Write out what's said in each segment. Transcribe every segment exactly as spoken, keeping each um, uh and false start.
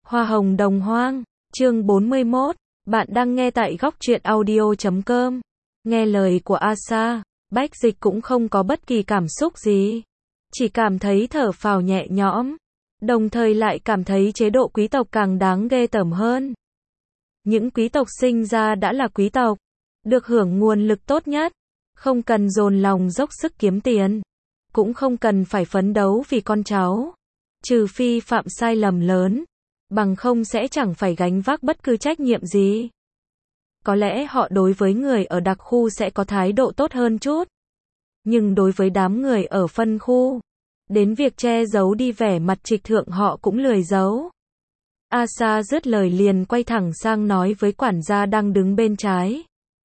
Hoa hồng đồng hoang, chương bốn mươi mốt, bạn đang nghe tại góc truyện audio chấm com. Nghe lời của Asa, Bách Dịch cũng không có bất kỳ cảm xúc gì. Chỉ cảm thấy thở phào nhẹ nhõm, đồng thời lại cảm thấy chế độ quý tộc càng đáng ghê tởm hơn. Những quý tộc sinh ra đã là quý tộc, được hưởng nguồn lực tốt nhất, không cần dồn lòng dốc sức kiếm tiền, cũng không cần phải phấn đấu vì con cháu, trừ phi phạm sai lầm lớn, bằng không sẽ chẳng phải gánh vác bất cứ trách nhiệm gì. Có lẽ họ đối với người ở đặc khu sẽ có thái độ tốt hơn chút, nhưng đối với đám người ở phân khu, đến việc che giấu đi vẻ mặt trịch thượng họ cũng lười giấu. Asa dứt lời liền quay thẳng sang nói với quản gia đang đứng bên trái.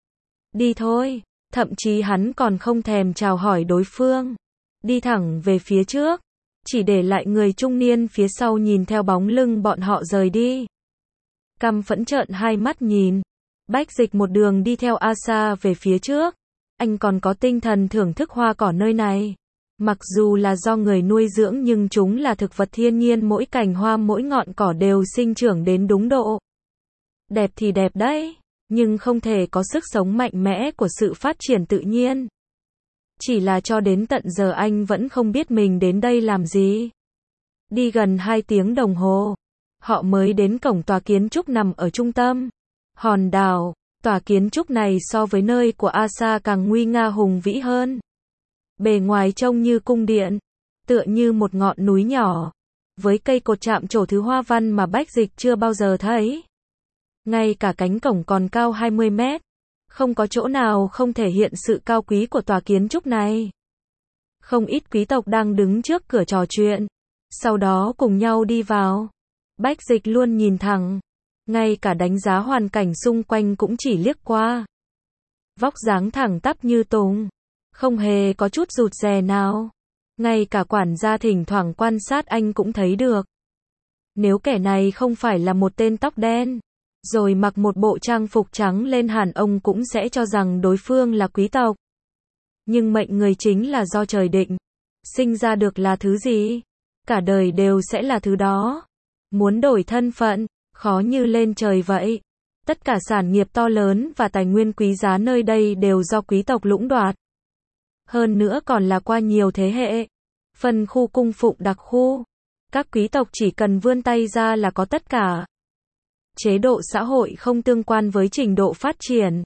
Đi thôi, thậm chí hắn còn không thèm chào hỏi đối phương. Đi thẳng về phía trước, chỉ để lại người trung niên phía sau nhìn theo bóng lưng bọn họ rời đi. Căm phẫn trợn hai mắt nhìn, Bách Dịch một đường đi theo Asa về phía trước. Anh còn có tinh thần thưởng thức hoa cỏ nơi này. Mặc dù là do người nuôi dưỡng nhưng chúng là thực vật thiên nhiên, mỗi cành hoa mỗi ngọn cỏ đều sinh trưởng đến đúng độ. Đẹp thì đẹp đấy, nhưng không thể có sức sống mạnh mẽ của sự phát triển tự nhiên. Chỉ là cho đến tận giờ anh vẫn không biết mình đến đây làm gì. Đi gần hai tiếng đồng hồ, họ mới đến cổng tòa kiến trúc nằm ở trung tâm hòn đảo. Tòa kiến trúc này so với nơi của Asa càng nguy nga hùng vĩ hơn. Bề ngoài trông như cung điện, tựa như một ngọn núi nhỏ, với cây cột chạm trổ thứ hoa văn mà Bách Dịch chưa bao giờ thấy. Ngay cả cánh cổng còn cao hai mươi mét, không có chỗ nào không thể hiện sự cao quý của tòa kiến trúc này. Không ít quý tộc đang đứng trước cửa trò chuyện, sau đó cùng nhau đi vào. Bách Dịch luôn nhìn thẳng, ngay cả đánh giá hoàn cảnh xung quanh cũng chỉ liếc qua. Vóc dáng thẳng tắp như tùng, không hề có chút rụt rè nào. Ngay cả quản gia thỉnh thoảng quan sát anh cũng thấy được. Nếu kẻ này không phải là một tên tóc đen, rồi mặc một bộ trang phục trắng lên hẳn ông cũng sẽ cho rằng đối phương là quý tộc. Nhưng mệnh người chính là do trời định. Sinh ra được là thứ gì, cả đời đều sẽ là thứ đó. Muốn đổi thân phận, khó như lên trời vậy. Tất cả sản nghiệp to lớn và tài nguyên quý giá nơi đây đều do quý tộc lũng đoạt. Hơn nữa còn là qua nhiều thế hệ. Phân khu cung phụng đặc khu, các quý tộc chỉ cần vươn tay ra là có tất cả. Chế độ xã hội không tương quan với trình độ phát triển.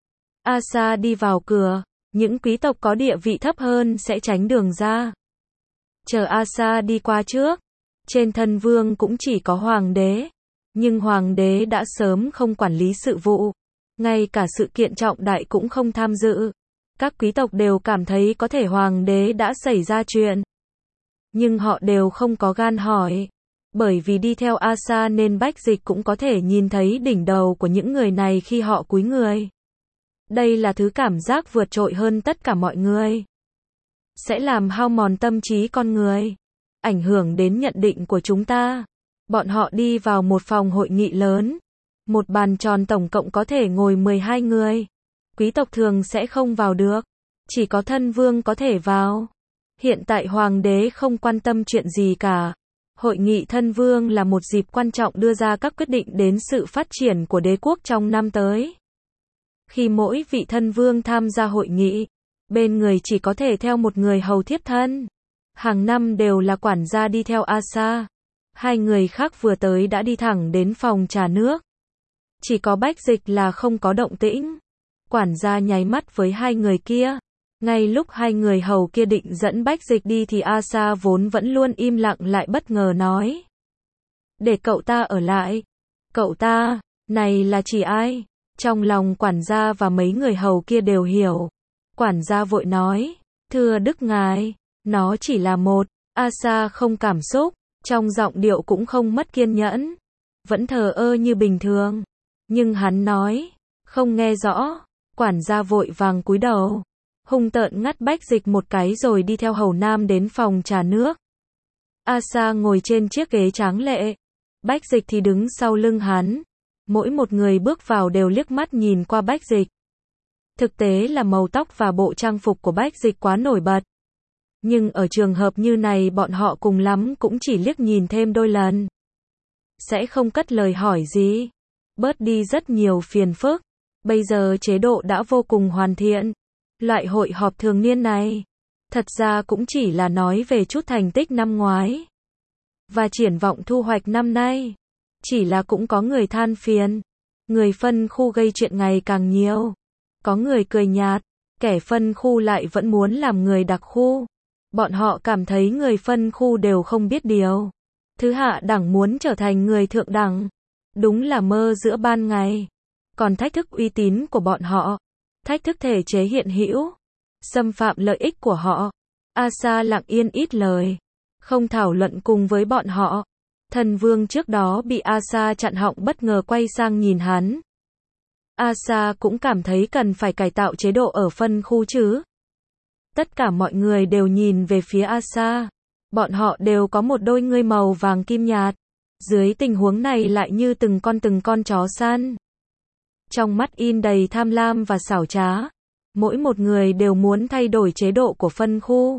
Asa đi vào cửa, những quý tộc có địa vị thấp hơn sẽ tránh đường ra. Chờ Asa đi qua trước, trên thân vương cũng chỉ có hoàng đế. Nhưng hoàng đế đã sớm không quản lý sự vụ, ngay cả sự kiện trọng đại cũng không tham dự. Các quý tộc đều cảm thấy có thể hoàng đế đã xảy ra chuyện, nhưng họ đều không có gan hỏi. Bởi vì đi theo Asa nên Bách Dịch cũng có thể nhìn thấy đỉnh đầu của những người này khi họ cúi người. Đây là thứ cảm giác vượt trội hơn tất cả mọi người. Sẽ làm hao mòn tâm trí con người, ảnh hưởng đến nhận định của chúng ta. Bọn họ đi vào một phòng hội nghị lớn. Một bàn tròn tổng cộng có thể ngồi mười hai người. Quý tộc thường sẽ không vào được, chỉ có thân vương có thể vào. Hiện tại hoàng đế không quan tâm chuyện gì cả. Hội nghị thân vương là một dịp quan trọng đưa ra các quyết định đến sự phát triển của đế quốc trong năm tới. Khi mỗi vị thân vương tham gia hội nghị, bên người chỉ có thể theo một người hầu thiếp thân. Hàng năm đều là quản gia đi theo Asa. Hai người khác vừa tới đã đi thẳng đến phòng trà nước. Chỉ có Bách Dịch là không có động tĩnh. Quản gia nháy mắt với hai người kia. Ngay lúc hai người hầu kia định dẫn Bách Dịch đi thì Asa vốn vẫn luôn im lặng lại bất ngờ nói. Để cậu ta ở lại. Cậu ta, này là chỉ ai? Trong lòng quản gia và mấy người hầu kia đều hiểu. Quản gia vội nói, thưa đức ngài, nó chỉ là một. Asa không cảm xúc, trong giọng điệu cũng không mất kiên nhẫn, vẫn thờ ơ như bình thường. Nhưng hắn nói, không nghe rõ. Quản gia vội vàng cúi đầu, hung tợn ngắt Bách Dịch một cái rồi đi theo hầu nam đến phòng trà nước. Asa ngồi trên chiếc ghế tráng lệ, Bách Dịch thì đứng sau lưng hắn. Mỗi một người bước vào đều liếc mắt nhìn qua Bách Dịch. Thực tế là màu tóc và bộ trang phục của Bách Dịch quá nổi bật. Nhưng ở trường hợp như này bọn họ cùng lắm cũng chỉ liếc nhìn thêm đôi lần. sẽ không cất lời hỏi gì. Bớt đi rất nhiều phiền phức. Bây giờ chế độ đã vô cùng hoàn thiện. Loại hội họp thường niên này, thật ra cũng chỉ là nói về chút thành tích năm ngoái. Và triển vọng thu hoạch năm nay. Chỉ là cũng có người than phiền. Người phân khu gây chuyện ngày càng nhiều. Có người cười nhạt. Kẻ phân khu lại vẫn muốn làm người đặc khu. Bọn họ cảm thấy người phân khu đều không biết điều. Thứ hạ đẳng muốn trở thành người thượng đẳng. Đúng là mơ giữa ban ngày. Còn thách thức uy tín của bọn họ. Thách thức thể chế hiện hữu. Xâm phạm lợi ích của họ. Asa lặng yên ít lời. Không thảo luận cùng với bọn họ. Thần vương trước đó bị Asa chặn họng bất ngờ quay sang nhìn hắn. Asa cũng cảm thấy cần phải cải tạo chế độ ở phân khu chứ. Tất cả mọi người đều nhìn về phía Asa. Bọn họ đều có một đôi ngươi màu vàng kim nhạt. Dưới tình huống này lại như từng con từng con chó săn. Trong mắt in đầy tham lam và xảo trá. Mỗi một người đều muốn thay đổi chế độ của phân khu.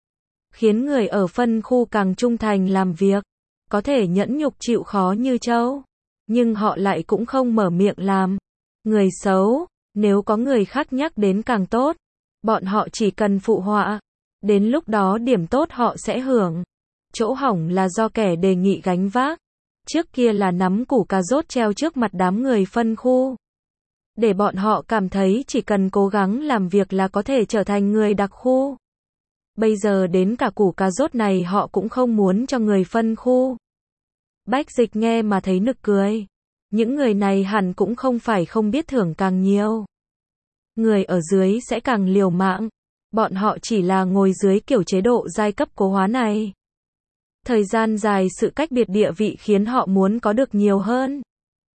Khiến người ở phân khu càng trung thành làm việc. Có thể nhẫn nhục chịu khó như trâu. Nhưng họ lại cũng không mở miệng làm. Người xấu, nếu có người khác nhắc đến càng tốt. Bọn họ chỉ cần phụ họa. Đến lúc đó điểm tốt họ sẽ hưởng. Chỗ hỏng là do kẻ đề nghị gánh vác. Trước kia là nắm củ cà rốt treo trước mặt đám người phân khu. Để bọn họ cảm thấy chỉ cần cố gắng làm việc là có thể trở thành người đặc khu. Bây giờ đến cả củ cà rốt này họ cũng không muốn cho người phân khu. Bách Dịch nghe mà thấy nực cười. Những người này hẳn cũng không phải không biết thưởng càng nhiều. Người ở dưới sẽ càng liều mạng. Bọn họ chỉ là ngồi dưới kiểu chế độ giai cấp cố hóa này. Thời gian dài sự cách biệt địa vị khiến họ muốn có được nhiều hơn.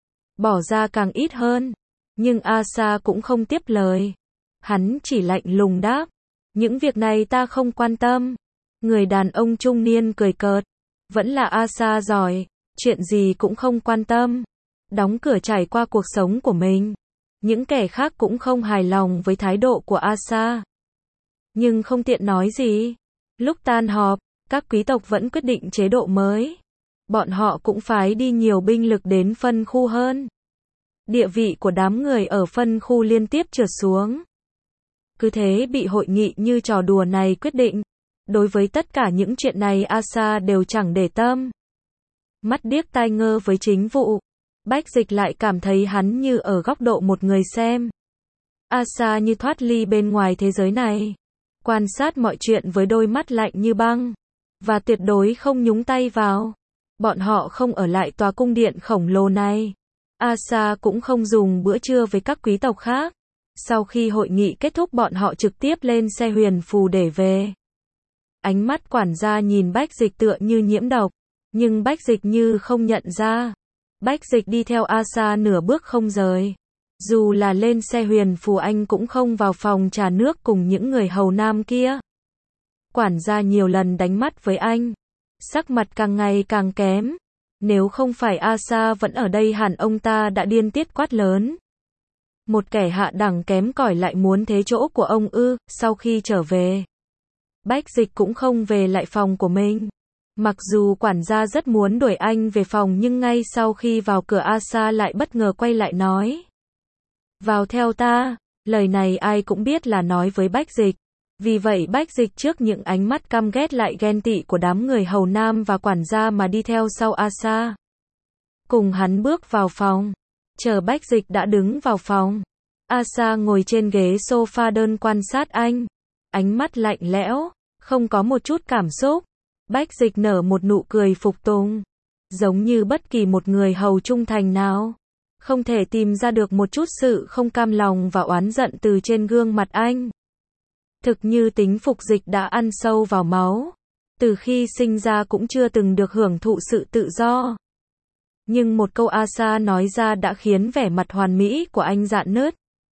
Bỏ ra càng ít hơn. Nhưng Asa cũng không tiếp lời. Hắn chỉ lạnh lùng đáp. Những việc này ta không quan tâm. Người đàn ông trung niên cười cợt. Vẫn là Asa giỏi. Chuyện gì cũng không quan tâm. Đóng cửa trải qua cuộc sống của mình. Những kẻ khác cũng không hài lòng với thái độ của Asa. Nhưng không tiện nói gì. Lúc tan họp, các quý tộc vẫn quyết định chế độ mới. Bọn họ cũng phái đi nhiều binh lực đến phân khu hơn. Địa vị của đám người ở phân khu liên tiếp trượt xuống. Cứ thế bị hội nghị như trò đùa này quyết định. Đối với tất cả những chuyện này Asa đều chẳng để tâm. Mắt điếc tai ngơ với chính vụ. Bách Dịch lại cảm thấy hắn như ở góc độ một người xem. Asa như thoát ly bên ngoài thế giới này. Quan sát mọi chuyện với đôi mắt lạnh như băng. Và tuyệt đối không nhúng tay vào. Bọn họ không ở lại tòa cung điện khổng lồ này. Asa cũng không dùng bữa trưa với các quý tộc khác. Sau khi hội nghị kết thúc bọn họ trực tiếp lên xe huyền phù để về. Ánh mắt quản gia nhìn Bách Dịch tựa như nhiễm độc. Nhưng Bách Dịch như không nhận ra. Bách Dịch đi theo Asa nửa bước không rời. Dù là lên xe huyền phù anh cũng không vào phòng trà nước cùng những người hầu nam kia. Quản gia nhiều lần đánh mắt với anh. Sắc mặt càng ngày càng kém. Nếu không phải Asa vẫn ở đây hẳn ông ta đã điên tiết quát lớn. Một kẻ hạ đẳng kém cỏi lại muốn thế chỗ của ông ư. Sau khi trở về, Bách Dịch cũng không về lại phòng của mình. Mặc dù quản gia rất muốn đuổi anh về phòng nhưng ngay sau khi vào cửa Asa lại bất ngờ quay lại nói. Vào theo ta. Lời này ai cũng biết là nói với Bách Dịch. Vì vậy Bách Dịch trước những ánh mắt căm ghét lại ghen tị của đám người hầu nam và quản gia mà đi theo sau Asa. Cùng hắn bước vào phòng. Chờ Bách Dịch đã đứng vào phòng. Asa ngồi trên ghế sofa đơn quan sát anh. Ánh mắt lạnh lẽo, không có một chút cảm xúc. Bách Dịch nở một nụ cười phục tùng. Giống như bất kỳ một người hầu trung thành nào. Không thể tìm ra được một chút sự không cam lòng và oán giận từ trên gương mặt anh. Thực như tính phục Dịch đã ăn sâu vào máu. Từ khi sinh ra cũng chưa từng được hưởng thụ sự tự do. Nhưng một câu Asa nói ra đã khiến vẻ mặt hoàn mỹ của anh rạn nứt.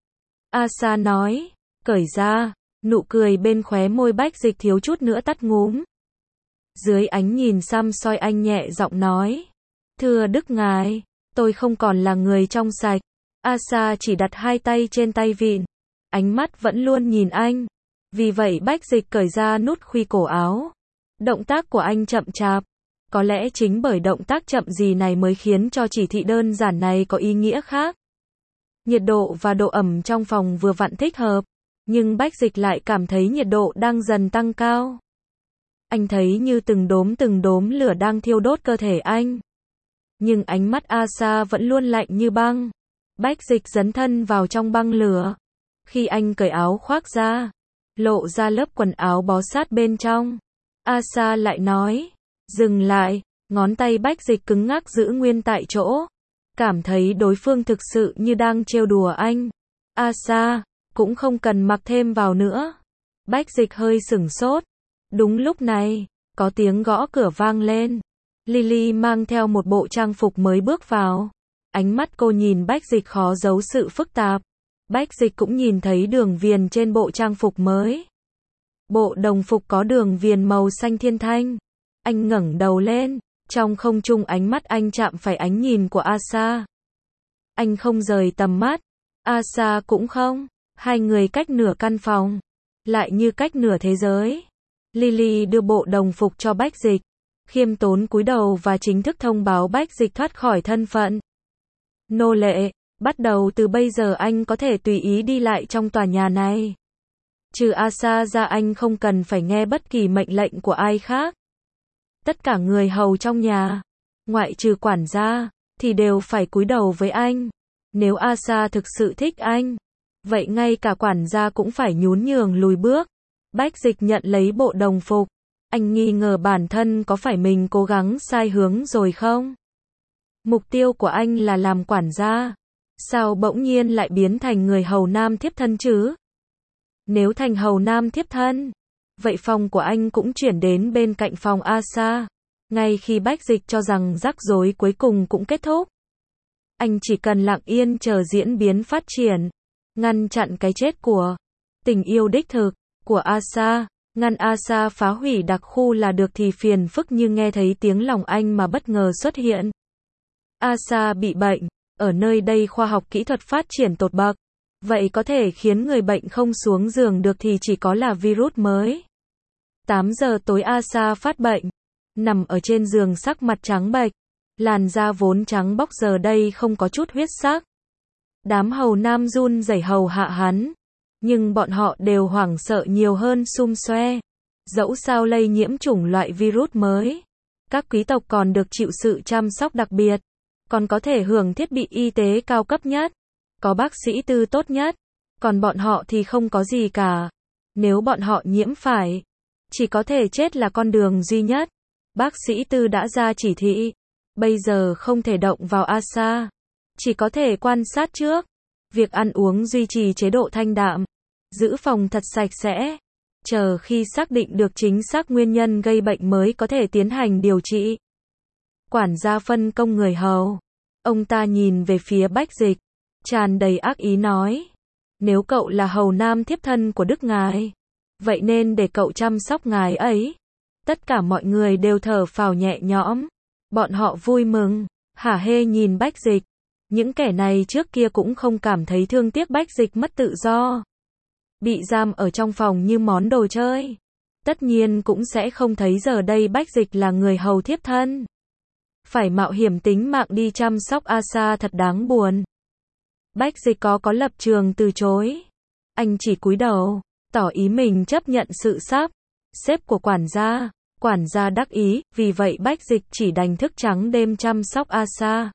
Asa nói, cởi ra, nụ cười bên khóe môi Bách Dịch thiếu chút nữa tắt ngúm. Dưới ánh nhìn săm soi anh nhẹ giọng nói, thưa Đức Ngài, tôi không còn là người trong sạch. Asa chỉ đặt hai tay trên tay vịn, ánh mắt vẫn luôn nhìn anh. Vì vậy Bách Dịch cởi ra nút khuy cổ áo. Động tác của anh chậm chạp, Có lẽ chính bởi động tác chậm gì này mới khiến cho chỉ thị đơn giản này có ý nghĩa khác. Nhiệt độ và độ ẩm trong phòng vừa vặn thích hợp, nhưng Bách Dịch lại cảm thấy nhiệt độ đang dần tăng cao. Anh thấy như từng đốm từng đốm lửa đang thiêu đốt cơ thể anh. Nhưng ánh mắt Asa vẫn luôn lạnh như băng. Bách Dịch dấn thân vào trong băng lửa. Khi anh cởi áo khoác ra, lộ ra lớp quần áo bó sát bên trong, Asa lại nói, dừng lại. Ngón tay Bách Dịch cứng ngắc giữ nguyên tại chỗ. Cảm thấy đối phương thực sự như đang trêu đùa anh. Asa, cũng không cần mặc thêm vào nữa. Bách Dịch hơi sửng sốt. Đúng lúc này, có tiếng gõ cửa vang lên. Lily mang theo một bộ trang phục mới bước vào. Ánh mắt cô nhìn Bách Dịch khó giấu sự phức tạp. Bách Dịch cũng nhìn thấy đường viền trên bộ trang phục mới. Bộ đồng phục có đường viền màu xanh thiên thanh. Anh ngẩng đầu lên. Trong không trung ánh mắt anh chạm phải ánh nhìn của Asa. Anh không rời tầm mắt. Asa cũng không. Hai người cách nửa căn phòng. Lại như cách nửa thế giới. Lily đưa bộ đồng phục cho Bách Dịch. Khiêm tốn cúi đầu và chính thức thông báo Bách Dịch thoát khỏi thân phận nô lệ. Bắt đầu từ bây giờ anh có thể tùy ý đi lại trong tòa nhà này. Trừ Asa ra anh không cần phải nghe bất kỳ mệnh lệnh của ai khác. Tất cả người hầu trong nhà, ngoại trừ quản gia, thì đều phải cúi đầu với anh. Nếu Asa thực sự thích anh, vậy ngay cả quản gia cũng phải nhún nhường lùi bước. Bách Dịch nhận lấy bộ đồng phục. Anh nghi ngờ bản thân có phải mình cố gắng sai hướng rồi không? Mục tiêu của anh là làm quản gia. Sao bỗng nhiên lại biến thành người hầu nam thiếp thân chứ? Nếu thành hầu nam thiếp thân, vậy phòng của anh cũng chuyển đến bên cạnh phòng Asa. Ngay khi Bách Dịch cho rằng rắc rối cuối cùng cũng kết thúc, anh chỉ cần lặng yên chờ diễn biến phát triển, ngăn chặn cái chết của tình yêu đích thực của Asa, ngăn Asa phá hủy đặc khu là được thì phiền phức như nghe thấy tiếng lòng anh mà bất ngờ xuất hiện. Asa bị bệnh, ở nơi đây khoa học kỹ thuật phát triển tột bậc, vậy có thể khiến người bệnh không xuống giường được thì chỉ có là virus mới. tám giờ tối Asa phát bệnh, nằm ở trên giường sắc mặt trắng bệch, làn da vốn trắng bóc giờ đây không có chút huyết sắc. Đám hầu nam run rẩy hầu hạ hắn, nhưng bọn họ đều hoảng sợ nhiều hơn xum xoe. Dẫu sao lây nhiễm chủng loại virus mới, các quý tộc còn được chịu sự chăm sóc đặc biệt, còn có thể hưởng thiết bị y tế cao cấp nhất, có bác sĩ tư tốt nhất, còn bọn họ thì không có gì cả. Nếu bọn họ nhiễm phải, chỉ có thể chết là con đường duy nhất. Bác sĩ tư đã ra chỉ thị, bây giờ không thể động vào Asa, chỉ có thể quan sát trước. Việc ăn uống duy trì chế độ thanh đạm, giữ phòng thật sạch sẽ, chờ khi xác định được chính xác nguyên nhân gây bệnh mới có thể tiến hành điều trị. Quản gia phân công người hầu. Ông ta nhìn về phía Bách Dịch, tràn đầy ác ý nói, nếu cậu là hầu nam thiếp thân của Đức Ngài, vậy nên để cậu chăm sóc ngài ấy. Tất cả mọi người đều thở phào nhẹ nhõm. Bọn họ vui mừng, hả hê nhìn Bách Dịch. Những kẻ này trước kia cũng không cảm thấy thương tiếc Bách Dịch mất tự do, bị giam ở trong phòng như món đồ chơi. Tất nhiên cũng sẽ không thấy giờ đây Bách Dịch là người hầu thiếp thân, phải mạo hiểm tính mạng đi chăm sóc Asa thật đáng buồn. Bách Dịch có có lập trường từ chối. Anh chỉ cúi đầu, tỏ ý mình chấp nhận sự sắp xếp của quản gia. Quản gia đắc ý, vì vậy Bách Dịch chỉ đành thức trắng đêm chăm sóc Asa.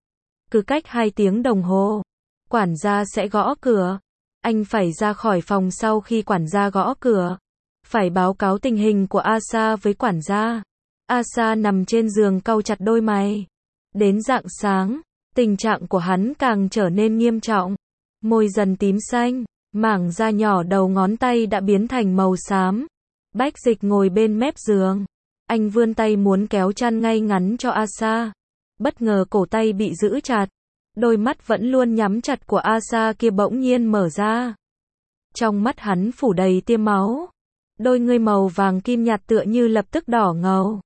Cứ cách hai tiếng đồng hồ, quản gia sẽ gõ cửa. Anh phải ra khỏi phòng sau khi quản gia gõ cửa, phải báo cáo tình hình của Asa với quản gia. Asa nằm trên giường cau chặt đôi mày. Đến rạng sáng, tình trạng của hắn càng trở nên nghiêm trọng. Môi dần tím xanh, mảng da nhỏ đầu ngón tay đã biến thành màu xám. Bách Dịch ngồi bên mép giường. Anh vươn tay muốn kéo chăn ngay ngắn cho Asa. Bất ngờ cổ tay bị giữ chặt. Đôi mắt vẫn luôn nhắm chặt của Asa kia bỗng nhiên mở ra. Trong mắt hắn phủ đầy tia máu. Đôi ngươi màu vàng kim nhạt tựa như lập tức đỏ ngầu.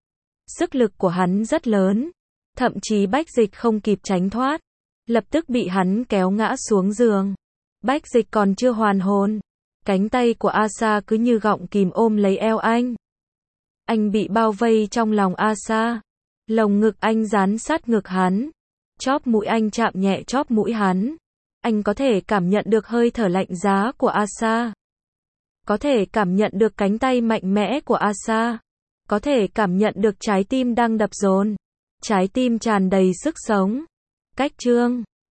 Sức lực của hắn rất lớn. Thậm chí Bách Dịch không kịp tránh thoát, lập tức bị hắn kéo ngã xuống giường. Bách Dịch còn chưa hoàn hồn, cánh tay của Asa cứ như gọng kìm ôm lấy eo anh. Anh bị bao vây trong lòng Asa. Lồng ngực anh dán sát ngực hắn. Chóp mũi anh chạm nhẹ chóp mũi hắn. Anh có thể cảm nhận được hơi thở lạnh giá của Asa. Có thể cảm nhận được cánh tay mạnh mẽ của Asa. Có thể cảm nhận được trái tim đang đập dồn. Trái tim tràn đầy sức sống. Cách chương